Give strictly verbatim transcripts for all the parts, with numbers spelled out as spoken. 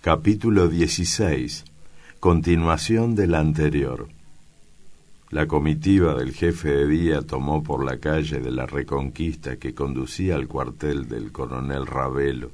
Capítulo dieciséis. Continuación del anterior. La comitiva del jefe de día tomó por la calle de la Reconquista que conducía al cuartel del coronel Ravelo.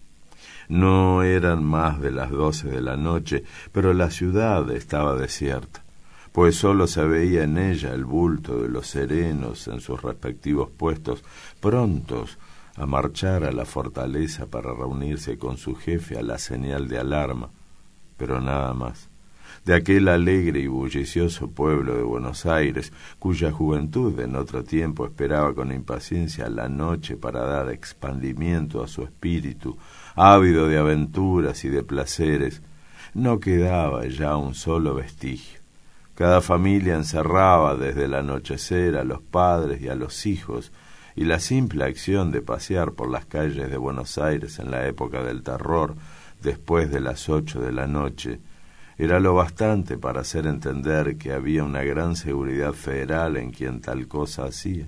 No eran más de las doce de la noche, pero la ciudad estaba desierta, pues sólo se veía en ella el bulto de los serenos en sus respectivos puestos, prontos a marchar a la fortaleza para reunirse con su jefe a la señal de alarma, pero nada más. De aquel alegre y bullicioso pueblo de Buenos Aires, cuya juventud en otro tiempo esperaba con impaciencia la noche para dar expandimiento a su espíritu, ávido de aventuras y de placeres, no quedaba ya un solo vestigio. Cada familia encerraba desde el anochecer a los padres y a los hijos, y la simple acción de pasear por las calles de Buenos Aires en la época del terror, después de las ocho de la noche, era lo bastante para hacer entender que había una gran seguridad federal en quien tal cosa hacía.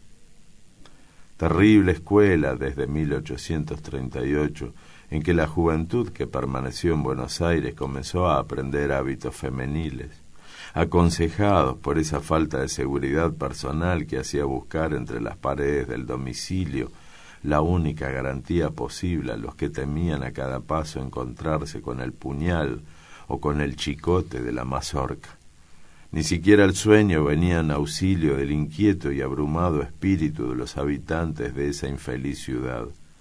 Terrible escuela desde mil ochocientos treinta y ocho, en que la juventud que permaneció en Buenos Aires comenzó a aprender hábitos femeniles, aconsejados por esa falta de seguridad personal que hacía buscar entre las paredes del domicilio la única garantía posible a los que temían a cada paso encontrarse con el puñal o con el chicote de la mazorca. Ni siquiera el sueño venía en auxilio del inquieto y abrumado espíritu de los habitantes de esa infeliz ciudad.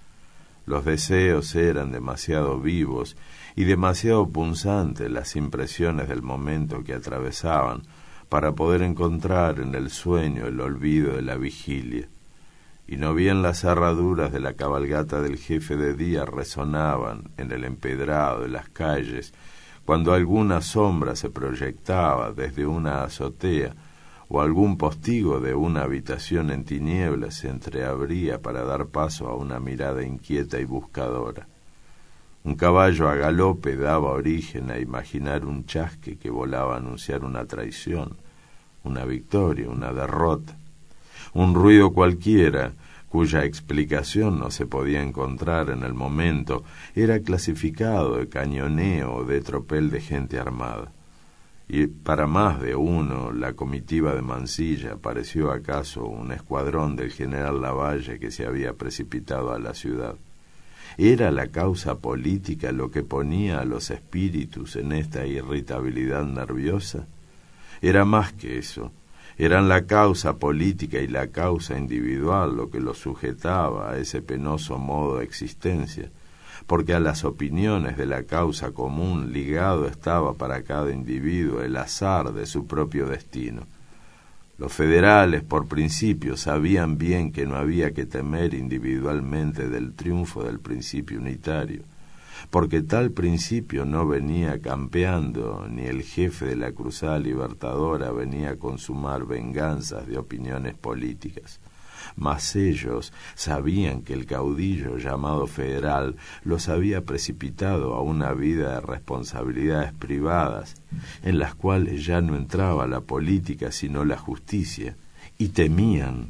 Los deseos eran demasiado vivos y demasiado punzantes las impresiones del momento que atravesaban para poder encontrar en el sueño el olvido de la vigilia. Y no bien las herraduras de la cabalgata del jefe de día resonaban en el empedrado de las calles, cuando alguna sombra se proyectaba desde una azotea o algún postigo de una habitación en tinieblas se entreabría para dar paso a una mirada inquieta y buscadora. Un caballo a galope daba origen a imaginar un chasque que volaba a anunciar una traición, una victoria, una derrota. Un ruido cualquiera, cuya explicación no se podía encontrar en el momento, era clasificado de cañoneo o de tropel de gente armada. Y para más de uno, la comitiva de Mansilla pareció acaso un escuadrón del general Lavalle que se había precipitado a la ciudad. ¿Era la causa política lo que ponía a los espíritus en esta irritabilidad nerviosa? Era más que eso. Eran la causa política y la causa individual lo que los sujetaba a ese penoso modo de existencia, porque a las opiniones de la causa común ligado estaba para cada individuo el azar de su propio destino. Los federales, por principio, sabían bien que no había que temer individualmente del triunfo del principio unitario, porque tal principio no venía campeando, ni el jefe de la Cruzada Libertadora venía a consumar venganzas de opiniones políticas. Mas ellos sabían que el caudillo llamado federal los había precipitado a una vida de responsabilidades privadas, en las cuales ya no entraba la política sino la justicia, y temían.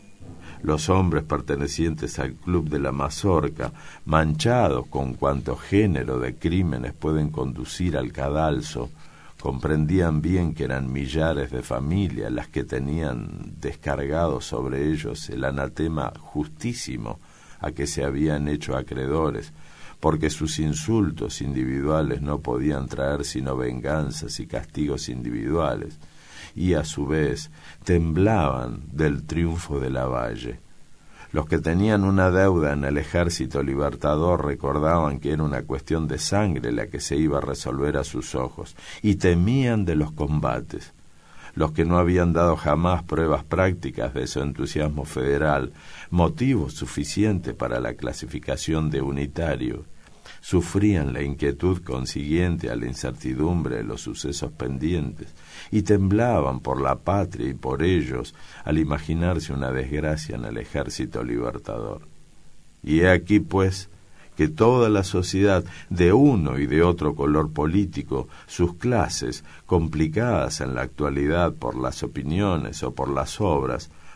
Los hombres pertenecientes al club de la mazorca, manchados con cuanto género de crímenes pueden conducir al cadalso, comprendían bien que eran millares de familias las que tenían descargado sobre ellos el anatema justísimo a que se habían hecho acreedores, porque sus insultos individuales no podían traer sino venganzas y castigos individuales, y a su vez temblaban del triunfo de Lavalle. Los que tenían una deuda en el ejército libertador recordaban que era una cuestión de sangre la que se iba a resolver a sus ojos, y temían de los combates. Los que no habían dado jamás pruebas prácticas de su entusiasmo federal, motivo suficiente para la clasificación de unitario, sufrían la inquietud consiguiente a la incertidumbre de los sucesos pendientes y temblaban por la patria y por ellos al imaginarse una desgracia en el ejército libertador. Y he aquí, pues, que toda la sociedad de uno y de otro color político, sus clases, complicadas en la actualidad por las opiniones o por las obras,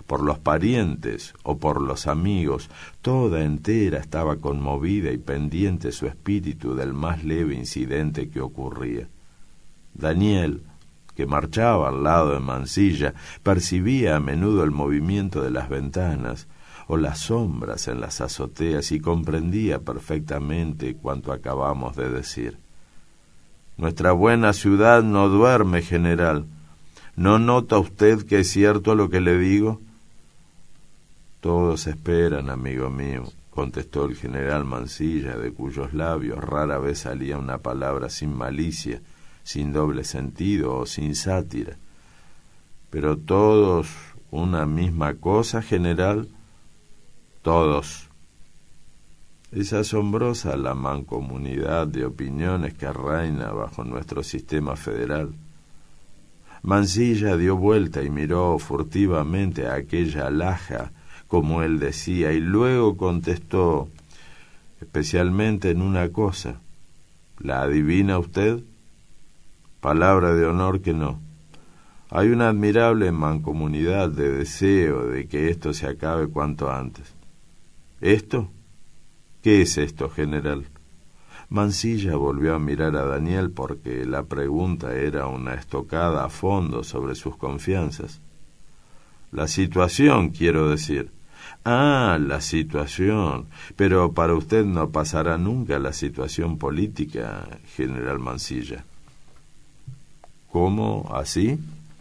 por los parientes o por los amigos, toda entera estaba conmovida y pendiente su espíritu del más leve incidente que ocurría. Daniel, que marchaba al lado de Mansilla, percibía a menudo el movimiento de las ventanas o las sombras en las azoteas y comprendía perfectamente cuanto acabamos de decir. Nuestra buena ciudad no duerme, general. ¿No nota usted que es cierto lo que le digo? Todos esperan, amigo mío, contestó el general Mansilla, de cuyos labios rara vez salía una palabra sin malicia, sin doble sentido o sin sátira. Pero todos una misma cosa, general. Todos. Es asombrosa la mancomunidad de opiniones que reina bajo nuestro sistema federal. Mansilla dio vuelta y miró furtivamente a aquella alhaja, como él decía, y luego contestó, especialmente en una cosa. ¿La adivina usted? Palabra de honor que no. Hay una admirable mancomunidad de deseo de que esto se acabe cuanto antes. ¿Esto? ¿Qué es esto, general? Mansilla volvió a mirar a Daniel porque la pregunta era una estocada a fondo sobre sus confianzas. La situación, quiero decir. Ah, la situación. Pero para usted no pasará nunca la situación política, general Mansilla. ¿Cómo? ¿Así?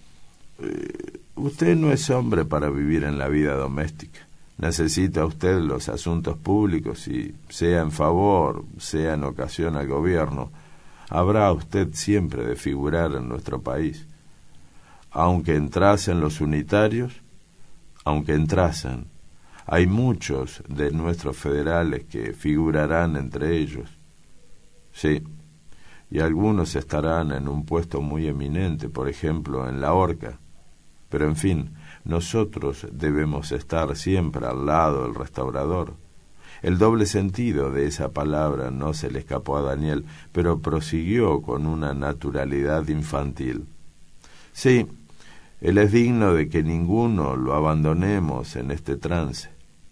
Eh, usted no es hombre para vivir en la vida doméstica. Necesita usted los asuntos públicos y, sea en favor, sea en ocasión al gobierno, habrá usted siempre de figurar en nuestro país. Aunque entrasen los unitarios, aunque entrasen, hay muchos de nuestros federales que figurarán entre ellos. Sí, y algunos estarán en un puesto muy eminente, por ejemplo, en la horca. Pero, en fin, nosotros debemos estar siempre al lado del restaurador. El doble sentido de esa palabra no se le escapó a Daniel, pero prosiguió con una naturalidad infantil. Sí, él es digno de que ninguno lo abandonemos en este trance.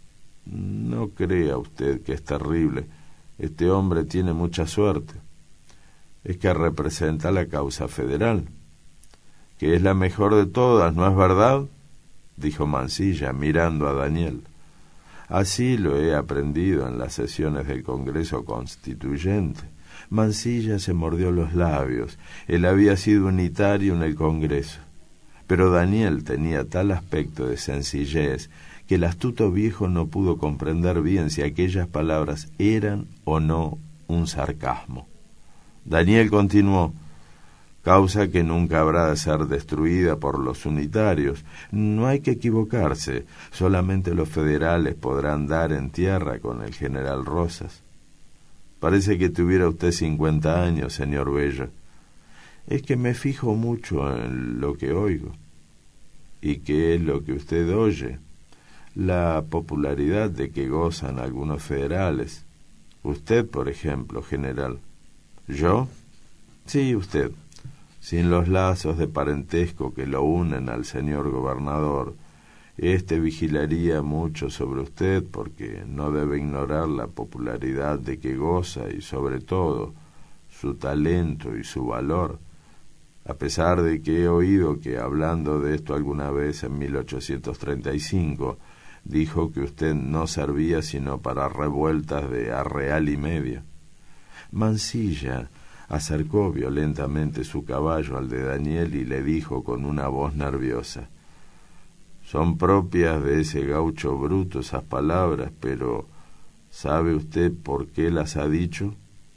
No crea usted que es terrible. Este hombre tiene mucha suerte. Es que representa la causa federal, que es la mejor de todas, ¿no es verdad?, dijo Mansilla, mirando a Daniel. Así lo he aprendido en las sesiones del Congreso Constituyente. Mansilla se mordió los labios. Él había sido unitario en el Congreso. Pero Daniel tenía tal aspecto de sencillez que el astuto viejo no pudo comprender bien si aquellas palabras eran o no un sarcasmo. Daniel continuó: causa que nunca habrá de ser destruida por los unitarios. No hay que equivocarse, solamente los federales podrán dar en tierra con el general Rosas. Parece que tuviera usted cincuenta años, señor Bello. Es que me fijo mucho en lo que oigo. ¿Y qué es lo que usted oye? La popularidad de que gozan algunos federales. Usted, por ejemplo, general. ¿Yo? Sí, usted. Sin los lazos de parentesco que lo unen al señor gobernador, éste vigilaría mucho sobre usted porque no debe ignorar la popularidad de que goza y, sobre todo, su talento y su valor, a pesar de que he oído que, hablando de esto alguna vez en mil ochocientos treinta y cinco, dijo que usted no servía sino para revueltas de arreal y medio. Mansilla acercó violentamente su caballo al de Daniel y le dijo con una voz nerviosa: son propias de ese gaucho bruto esas palabras, pero ¿sabe usted por qué las ha dicho?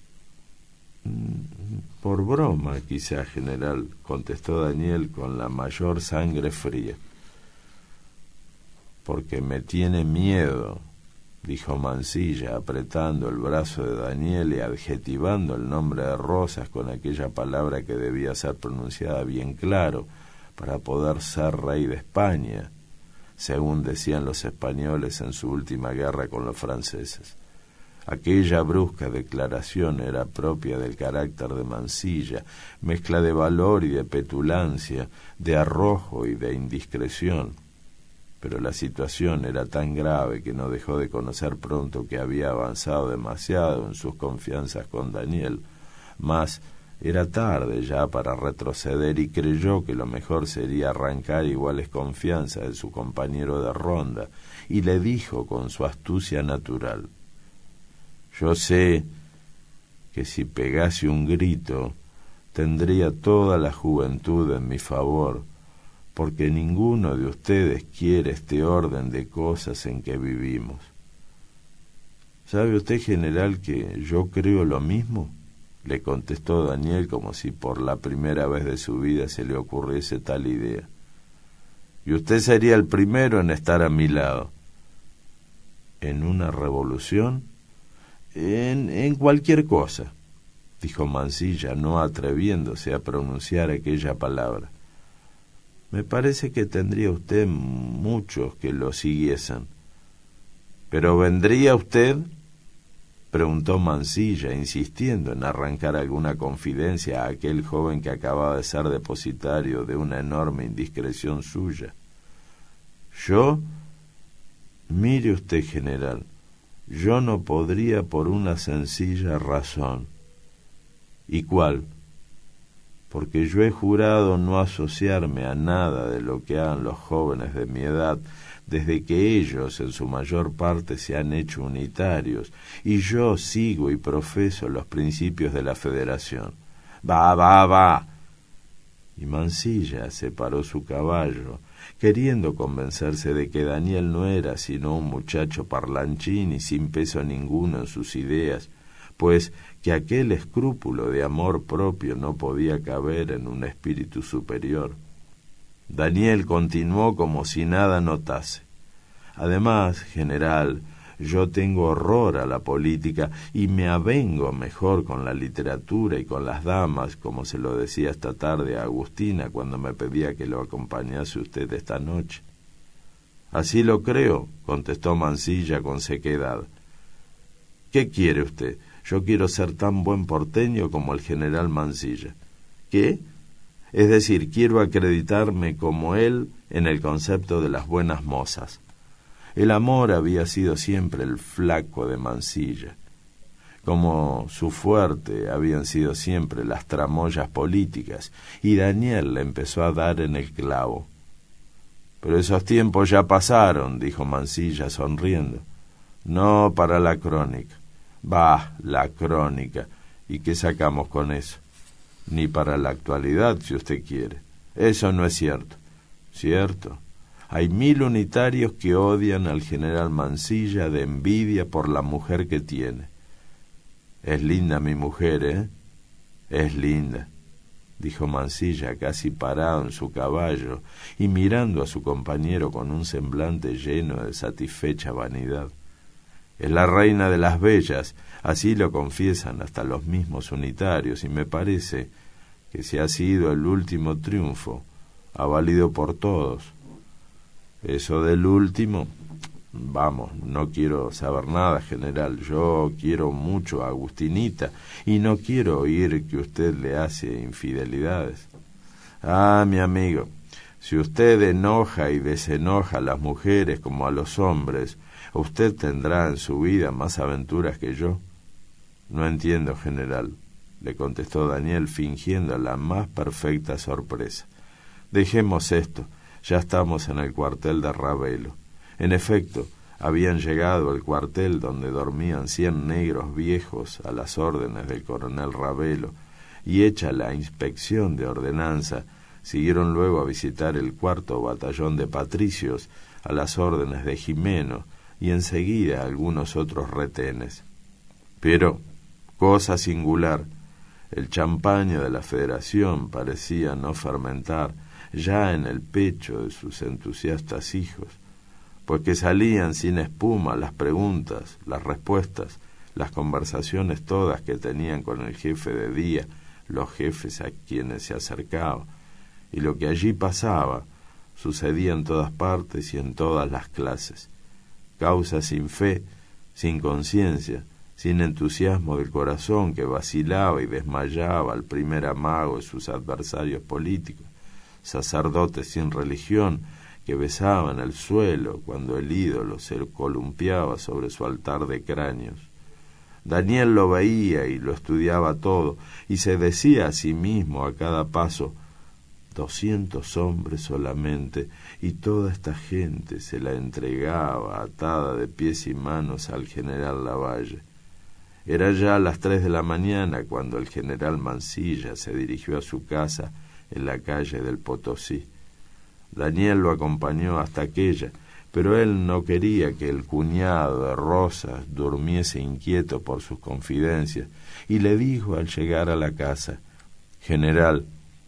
Por broma, quizá, general, contestó Daniel con la mayor sangre fría. Porque me tiene miedo, dijo Mansilla, apretando el brazo de Daniel y adjetivando el nombre de Rosas con aquella palabra que debía ser pronunciada bien claro para poder ser rey de España, según decían los españoles en su última guerra con los franceses. Aquella brusca declaración era propia del carácter de Mansilla, mezcla de valor y de petulancia, de arrojo y de indiscreción. pero la situación era tan grave que no dejó de conocer pronto que había avanzado demasiado en sus confianzas con Daniel. Mas era tarde ya para retroceder y creyó que lo mejor sería arrancar iguales confianzas de su compañero de ronda, y le dijo con su astucia natural: «Yo sé que si pegase un grito tendría toda la juventud en mi favor, porque ninguno de ustedes quiere este orden de cosas en que vivimos. ¿Sabe usted, general, que yo creo lo mismo?», le contestó Daniel como si por la primera vez de su vida se le ocurriese tal idea. «Y usted sería el primero en estar a mi lado». «¿En una revolución?» En, en cualquier cosa», dijo Mansilla, no atreviéndose a pronunciar aquella palabra. «Me parece que tendría usted muchos que lo siguiesen». «¿Pero vendría usted?», preguntó Mansilla, insistiendo en arrancar alguna confidencia a aquel joven que acababa de ser depositario de una enorme indiscreción suya. «¿Yo? Mire usted, general, yo no podría por una sencilla razón». «¿Y cuál?». «Porque yo he jurado no asociarme a nada de lo que hagan los jóvenes de mi edad, desde que ellos en su mayor parte se han hecho unitarios, y yo sigo y profeso los principios de la Federación». «Va, va, va». Y Mansilla separó su caballo, queriendo convencerse de que Daniel no era sino un muchacho parlanchín y sin peso ninguno en sus ideas, pues que aquel escrúpulo de amor propio no podía caber en un espíritu superior. Daniel continuó como si nada notase. «Además, general, yo tengo horror a la política y me avengo mejor con la literatura y con las damas, como se lo decía esta tarde a Agustina cuando me pedía que lo acompañase usted esta noche». «Así lo creo», contestó Mansilla con sequedad. «¿Qué quiere usted? Yo quiero ser tan buen porteño como el general Mansilla». «¿Qué?». «Es decir, quiero acreditarme como él en el concepto de las buenas mozas». El amor había sido siempre el flaco de Mansilla, como su fuerte habían sido siempre las tramoyas políticas, y Daniel le empezó a dar en el clavo. «Pero esos tiempos ya pasaron», dijo Mansilla sonriendo. «No para la crónica». «Bah, la crónica. ¿Y qué sacamos con eso?». «Ni para la actualidad, si usted quiere». «Eso no es cierto». «Cierto. Hay mil unitarios que odian al general Mansilla de envidia por la mujer que tiene». «Es linda mi mujer, ¿eh?». «Es linda», dijo Mansilla casi parado en su caballo y mirando a su compañero con un semblante lleno de satisfecha vanidad. «Es la reina de las bellas», así lo confiesan hasta los mismos unitarios, y me parece que si ha sido el último triunfo, ha valido por todos. Eso del último, vamos, no quiero saber nada, general. Yo quiero mucho a Agustinita y no quiero oír que usted le hace infidelidades». «Ah, mi amigo, si usted enoja y desenoja a las mujeres como a los hombres, usted tendrá en su vida más aventuras que yo». «No entiendo, general», le contestó Daniel fingiendo la más perfecta sorpresa. «Dejemos esto, ya estamos en el cuartel de Ravelo». En efecto, habían llegado al cuartel donde dormían cien negros viejos a las órdenes del coronel Ravelo, y hecha la inspección de ordenanza, siguieron luego a visitar el cuarto batallón de patricios a las órdenes de Jimeno, y enseguida algunos otros retenes. Pero, cosa singular, el champaña de la Federación parecía no fermentar ya en el pecho de sus entusiastas hijos, pues que salían sin espuma las preguntas, las respuestas, las conversaciones todas que tenían con el jefe de día, los jefes a quienes se acercaba, y lo que allí pasaba sucedía en todas partes y en todas las clases. Causa sin fe, sin conciencia, sin entusiasmo del corazón que vacilaba y desmayaba al primer amago de sus adversarios políticos, sacerdotes sin religión que besaban el suelo cuando el ídolo se columpiaba sobre su altar de cráneos. Daniel lo veía y lo estudiaba todo, y se decía a sí mismo a cada paso: doscientos hombres solamente, y toda esta gente se la entregaba atada de pies y manos al general Lavalle. Era ya las tres de la mañana cuando el general Mansilla se dirigió a su casa en la calle del Potosí. Daniel lo acompañó hasta aquella, pero él no quería que el cuñado de Rosas durmiese inquieto por sus confidencias, y le dijo al llegar a la casa: «General,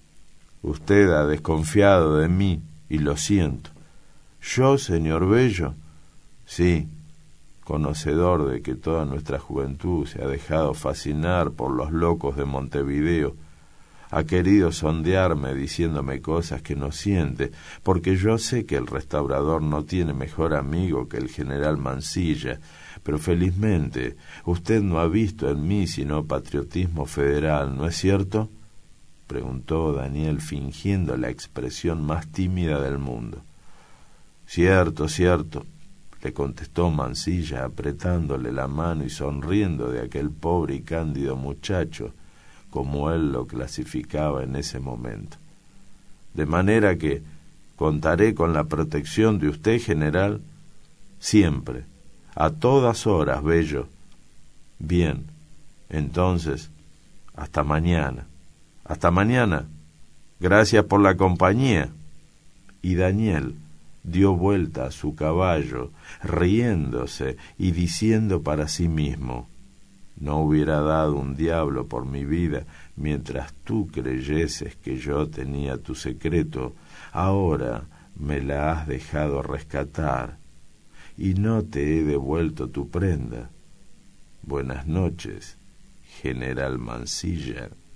usted ha desconfiado de mí, y lo siento». «¿Yo, señor Bello?» «Sí, conocedor de que toda nuestra juventud se ha dejado fascinar por los locos de Montevideo. Ha querido sondearme diciéndome cosas que no siente, porque yo sé que el restaurador no tiene mejor amigo que el general Mansilla, pero felizmente usted no ha visto en mí sino patriotismo federal, ¿no es cierto?», preguntó Daniel fingiendo la expresión más tímida del mundo. «Cierto, cierto», le contestó Mansilla apretándole la mano y sonriendo de aquel pobre y cándido muchacho, como él lo clasificaba en ese momento. «De manera que contaré con la protección de usted, general». «Siempre, a todas horas, Bello». «Bien, entonces, hasta mañana». «Hasta mañana. Gracias por la compañía». Y Daniel dio vuelta a su caballo, riéndose y diciendo para sí mismo: «No hubiera dado un diablo por mi vida mientras tú creyeses que yo tenía tu secreto. Ahora me la has dejado rescatar y no te he devuelto tu prenda. Buenas noches, general Mansilla».